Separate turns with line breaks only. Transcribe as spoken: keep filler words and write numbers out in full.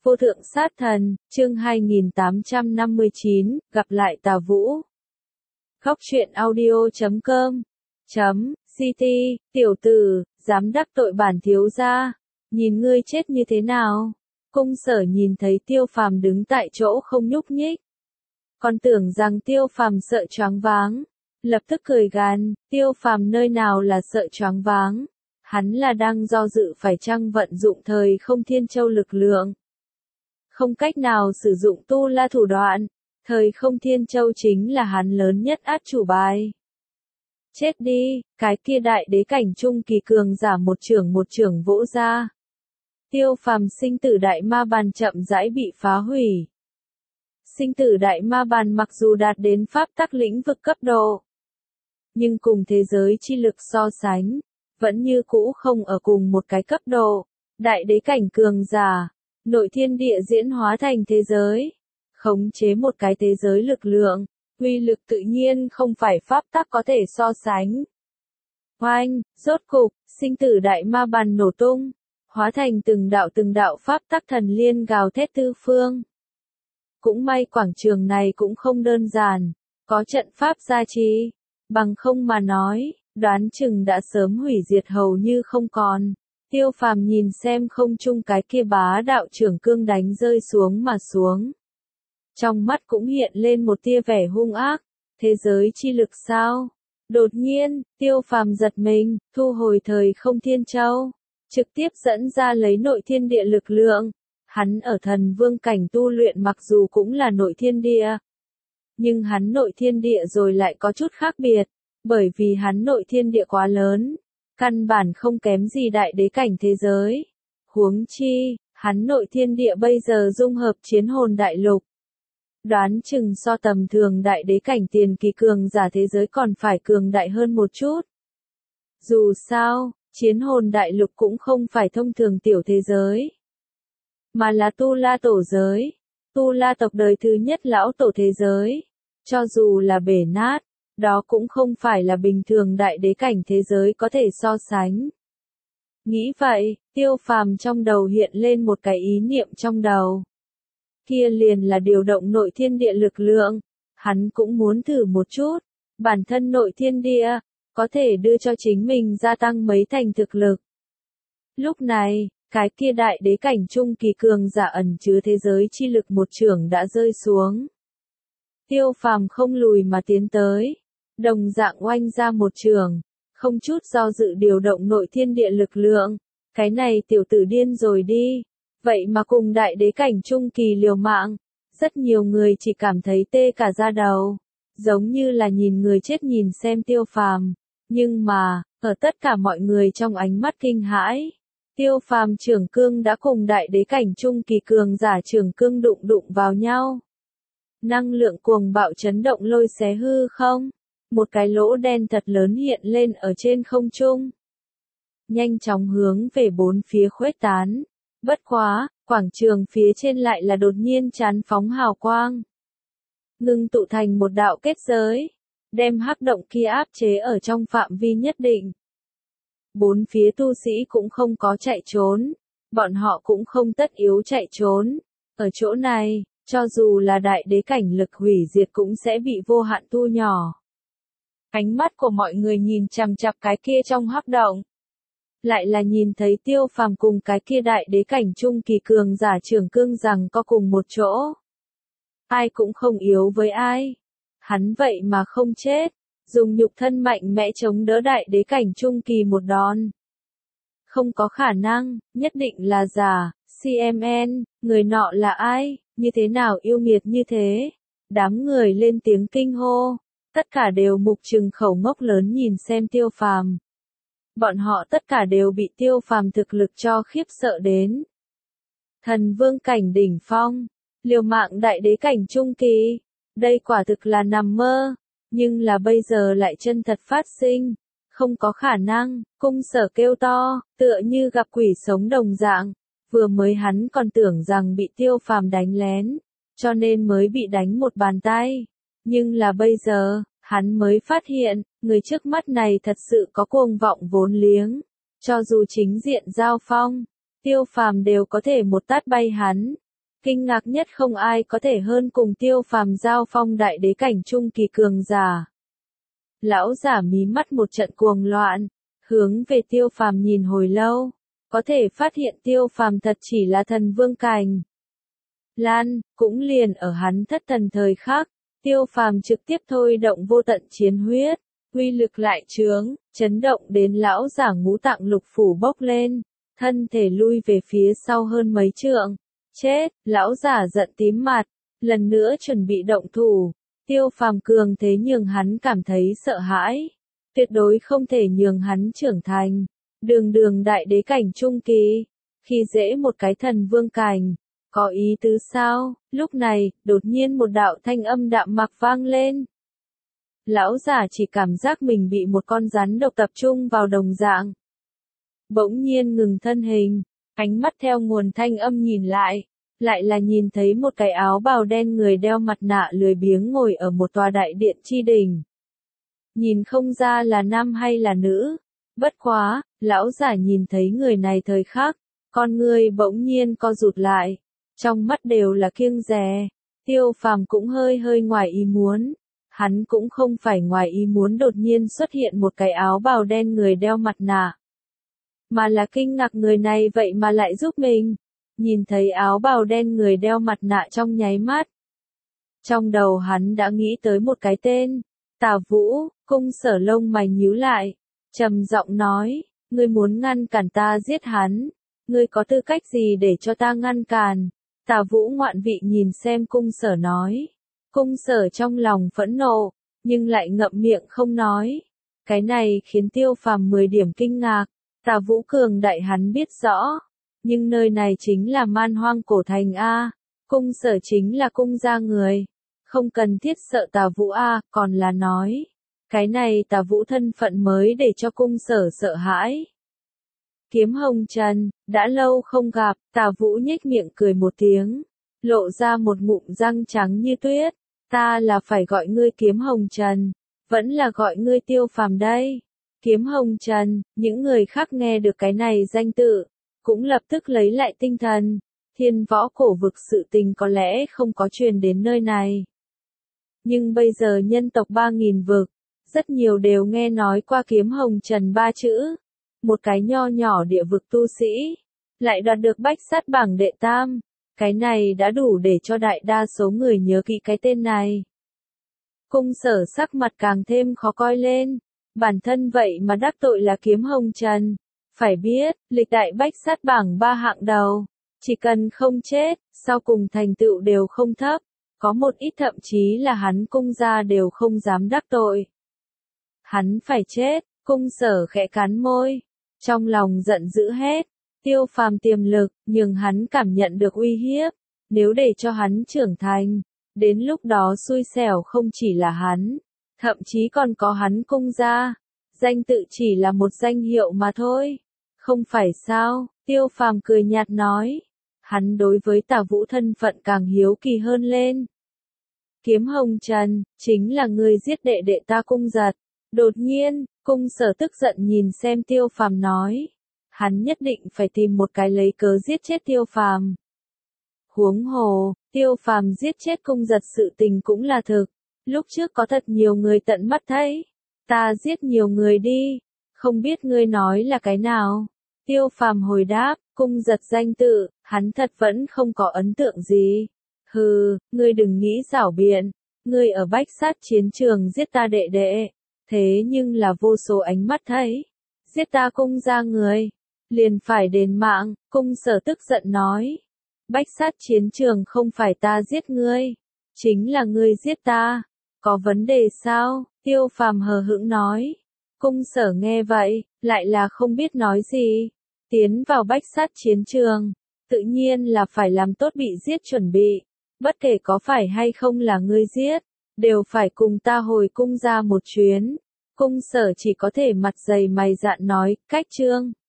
Vô thượng sát thần, chương hai nghìn tám trăm năm mươi chín, gặp lại Tà Vũ. Khóc chuyện audio chấm com chấm ct, tiểu tử, dám đắc tội bản thiếu gia, nhìn ngươi chết như thế nào? Cung Sở nhìn thấy Tiêu Phàm đứng tại chỗ không nhúc nhích, còn tưởng rằng Tiêu Phàm sợ choáng váng, lập tức cười gằn, Tiêu Phàm nơi nào là sợ choáng váng, hắn là đang do dự phải chăng vận dụng thời không thiên châu lực lượng. Không cách nào sử dụng tu la thủ đoạn, thời không thiên châu chính là hắn lớn nhất át chủ bài. Chết đi, cái kia đại đế cảnh trung kỳ cường giả một trưởng một trưởng vỗ ra. Tiêu Phàm sinh tử đại ma bàn chậm rãi bị phá hủy. Sinh tử đại ma bàn mặc dù đạt đến pháp tắc lĩnh vực cấp độ, nhưng cùng thế giới chi lực so sánh, vẫn như cũ không ở cùng một cái cấp độ. Đại đế cảnh cường giả, nội thiên địa diễn hóa thành thế giới, khống chế một cái thế giới lực lượng, uy lực tự nhiên không phải pháp tắc có thể so sánh. Oanh, rốt cục, sinh tử đại ma bàn nổ tung, hóa thành từng đạo từng đạo pháp tắc thần liên gào thét tứ phương. Cũng may quảng trường này cũng không đơn giản, có trận pháp gia trì, bằng không mà nói, đoán chừng đã sớm hủy diệt hầu như không còn. Tiêu Phàm nhìn xem không trung cái kia bá đạo trưởng cương đánh rơi xuống mà xuống. Trong mắt cũng hiện lên một tia vẻ hung ác, thế giới chi lực sao? Đột nhiên, Tiêu Phàm giật mình, thu hồi thời không thiên châu, trực tiếp dẫn ra lấy nội thiên địa lực lượng. Hắn ở thần vương cảnh tu luyện mặc dù cũng là nội thiên địa, nhưng hắn nội thiên địa rồi lại có chút khác biệt, bởi vì hắn nội thiên địa quá lớn, căn bản không kém gì đại đế cảnh thế giới. Huống chi, hắn nội thiên địa bây giờ dung hợp chiến hồn đại lục. Đoán chừng so tầm thường đại đế cảnh tiền kỳ cường giả thế giới còn phải cường đại hơn một chút. Dù sao, chiến hồn đại lục cũng không phải thông thường tiểu thế giới, mà là tu la tổ giới, tu la tộc đời thứ nhất lão tổ thế giới. Cho dù là bể nát, đó cũng không phải là bình thường đại đế cảnh thế giới có thể so sánh. Nghĩ vậy, Tiêu Phàm trong đầu hiện lên một cái ý niệm trong đầu. Kia liền là điều động nội thiên địa lực lượng, hắn cũng muốn thử một chút, bản thân nội thiên địa, có thể đưa cho chính mình gia tăng mấy thành thực lực. Lúc này, cái kia đại đế cảnh trung kỳ cường giả ẩn chứa thế giới chi lực một trưởng đã rơi xuống. Tiêu Phàm không lùi mà tiến tới, đồng dạng oanh ra một trường, không chút do dự điều động nội thiên địa lực lượng. Cái này tiểu tử điên rồi đi, vậy mà cùng đại đế cảnh trung kỳ liều mạng. Rất nhiều người chỉ cảm thấy tê cả da đầu, giống như là nhìn người chết nhìn xem Tiêu Phàm. Nhưng mà, ở tất cả mọi người trong ánh mắt kinh hãi, Tiêu Phàm trưởng cương đã cùng đại đế cảnh trung kỳ cường giả trưởng cương đụng đụng vào nhau. Năng lượng cuồng bạo chấn động lôi xé hư không, một cái lỗ đen thật lớn hiện lên ở trên không trung, nhanh chóng hướng về bốn phía khuếch tán. Bất quá, quảng trường phía trên lại là đột nhiên chán phóng hào quang, ngưng tụ thành một đạo kết giới, đem hắc động kia áp chế ở trong phạm vi nhất định. Bốn phía tu sĩ cũng không có chạy trốn, bọn họ cũng không tất yếu chạy trốn. Ở chỗ này, cho dù là đại đế cảnh lực hủy diệt cũng sẽ bị vô hạn thu nhỏ. Ánh mắt của mọi người nhìn chằm chằm cái kia trong hắc động, lại là nhìn thấy Tiêu Phàm cùng cái kia đại đế cảnh trung kỳ cường giả trưởng cương rằng có cùng một chỗ. Ai cũng không yếu với ai. Hắn vậy mà không chết, dùng nhục thân mạnh mẽ chống đỡ đại đế cảnh trung kỳ một đòn. Không có khả năng, nhất định là giả. xê em en, người nọ là ai, như thế nào yêu nghiệt như thế? Đám người lên tiếng kinh hô, tất cả đều mục trừng khẩu ngốc lớn nhìn xem Tiêu Phàm. Bọn họ tất cả đều bị Tiêu Phàm thực lực cho khiếp sợ đến. Thần vương cảnh đỉnh phong, liều mạng đại đế cảnh trung kỳ, đây quả thực là nằm mơ, nhưng là bây giờ lại chân thật phát sinh, không có khả năng. Cung Sở kêu to, tựa như gặp quỷ sống đồng dạng, vừa mới hắn còn tưởng rằng bị Tiêu Phàm đánh lén, cho nên mới bị đánh một bàn tay, nhưng là bây giờ, hắn mới phát hiện, người trước mắt này thật sự có cuồng vọng vốn liếng. Cho dù chính diện giao phong, Tiêu Phàm đều có thể một tát bay hắn. Kinh ngạc nhất không ai có thể hơn cùng Tiêu Phàm giao phong đại đế cảnh trung kỳ cường giả. Lão giả mí mắt một trận cuồng loạn, hướng về Tiêu Phàm nhìn hồi lâu, có thể phát hiện Tiêu Phàm thật chỉ là thần vương cảnh. Lan, cũng liền ở hắn thất thần thời khắc, Tiêu Phàm trực tiếp thôi động vô tận chiến huyết, uy lực lại trướng, chấn động đến lão giả ngũ tạng lục phủ bốc lên, thân thể lui về phía sau hơn mấy trượng. Chết, lão giả giận tím mặt, lần nữa chuẩn bị động thủ. Tiêu Phàm cường thế nhường hắn cảm thấy sợ hãi, tuyệt đối không thể nhường hắn trưởng thành. Đường đường đại đế cảnh trung kỳ, khi dễ một cái thần vương cảnh, có ý tứ sao? Lúc này, đột nhiên một đạo thanh âm đạm mạc vang lên. Lão giả chỉ cảm giác mình bị một con rắn độc tập trung vào đồng dạng. Bỗng nhiên ngừng thân hình, ánh mắt theo nguồn thanh âm nhìn lại, lại là nhìn thấy một cái áo bào đen người đeo mặt nạ lười biếng ngồi ở một tòa đại điện chi đỉnh. Nhìn không ra là nam hay là nữ, bất quá, lão giả nhìn thấy người này thời khắc, con người bỗng nhiên co rụt lại, trong mắt đều là kiêng dè. Tiêu Phàm cũng hơi hơi ngoài ý muốn, hắn cũng không phải ngoài ý muốn đột nhiên xuất hiện một cái áo bào đen người đeo mặt nạ, mà là kinh ngạc người này vậy mà lại giúp mình. Nhìn thấy áo bào đen người đeo mặt nạ trong nháy mắt, trong đầu hắn đã nghĩ tới một cái tên, Tà Vũ. Cung Sở lông mày nhíu lại, trầm giọng nói, ngươi muốn ngăn cản ta giết hắn, ngươi có tư cách gì để cho ta ngăn cản? Tà Vũ ngoạn vị nhìn xem Cung Sở nói. Cung Sở trong lòng phẫn nộ, nhưng lại ngậm miệng không nói. Cái này khiến Tiêu Phàm mười điểm kinh ngạc. Tà Vũ cường đại hắn biết rõ, nhưng nơi này chính là Man Hoang cổ thành a, Cung Sở chính là cung gia người, không cần thiết sợ Tà Vũ a, còn là nói, cái này Tà Vũ thân phận mới để cho Cung Sở sợ hãi. Kiếm Hồng Trần, đã lâu không gặp, Tà Vũ nhếch miệng cười một tiếng, lộ ra một ngụm răng trắng như tuyết, ta là phải gọi ngươi Kiếm Hồng Trần, vẫn là gọi ngươi Tiêu Phàm đây. Kiếm Hồng Trần, những người khác nghe được cái này danh tự, cũng lập tức lấy lại tinh thần. Thiên võ cổ vực sự tình có lẽ không có truyền đến nơi này, nhưng bây giờ nhân tộc ba nghìn vực, rất nhiều đều nghe nói qua Kiếm Hồng Trần ba chữ. Một cái nho nhỏ địa vực tu sĩ, lại đoạt được bách sát bảng đệ tam, cái này đã đủ để cho đại đa số người nhớ kỹ cái tên này. Cung Sở sắc mặt càng thêm khó coi lên, bản thân vậy mà đắc tội là Kiếm Hồng Trần. Phải biết, lịch đại bách sát bảng ba hạng đầu, chỉ cần không chết, sau cùng thành tựu đều không thấp, có một ít thậm chí là hắn cung gia đều không dám đắc tội. Hắn phải chết. Cung Sở khẽ cắn môi, trong lòng giận dữ hết. Tiêu Phàm tiềm lực, nhưng hắn cảm nhận được uy hiếp, nếu để cho hắn trưởng thành, đến lúc đó xui xẻo không chỉ là hắn, thậm chí còn có hắn cung gia. Danh tự chỉ là một danh hiệu mà thôi, không phải sao? Tiêu Phàm cười nhạt nói. Hắn đối với Tà Vũ thân phận càng hiếu kỳ hơn lên. Kiếm Hồng Trần, chính là người giết đệ đệ ta Cung Giật. Đột nhiên, Cung Sở tức giận nhìn xem Tiêu Phàm nói. Hắn nhất định phải tìm một cái lấy cớ giết chết Tiêu Phàm. Huống hồ, Tiêu Phàm giết chết Cung Giật sự tình cũng là thực. Lúc trước có thật nhiều người tận mắt thấy. Ta giết nhiều người đi, không biết ngươi nói là cái nào? Tiêu Phàm hồi đáp, Cung Giật danh tự, hắn thật vẫn không có ấn tượng gì. Hừ, ngươi đừng nghĩ giảo biện, ngươi ở bách sát chiến trường giết ta đệ đệ, thế nhưng là vô số ánh mắt thấy, giết ta cung gia người, liền phải đền mạng. Cung Sở tức giận nói, bách sát chiến trường không phải ta giết ngươi, chính là ngươi giết ta, có vấn đề sao? Tiêu Phàm hờ hững nói. Cung Sở nghe vậy, lại là không biết nói gì. Tiến vào bách sát chiến trường, tự nhiên là phải làm tốt bị giết chuẩn bị. Bất kể có phải hay không là ngươi giết, đều phải cùng ta hồi cung ra một chuyến. Cung Sở chỉ có thể mặt dày mày dạn nói, cách trương.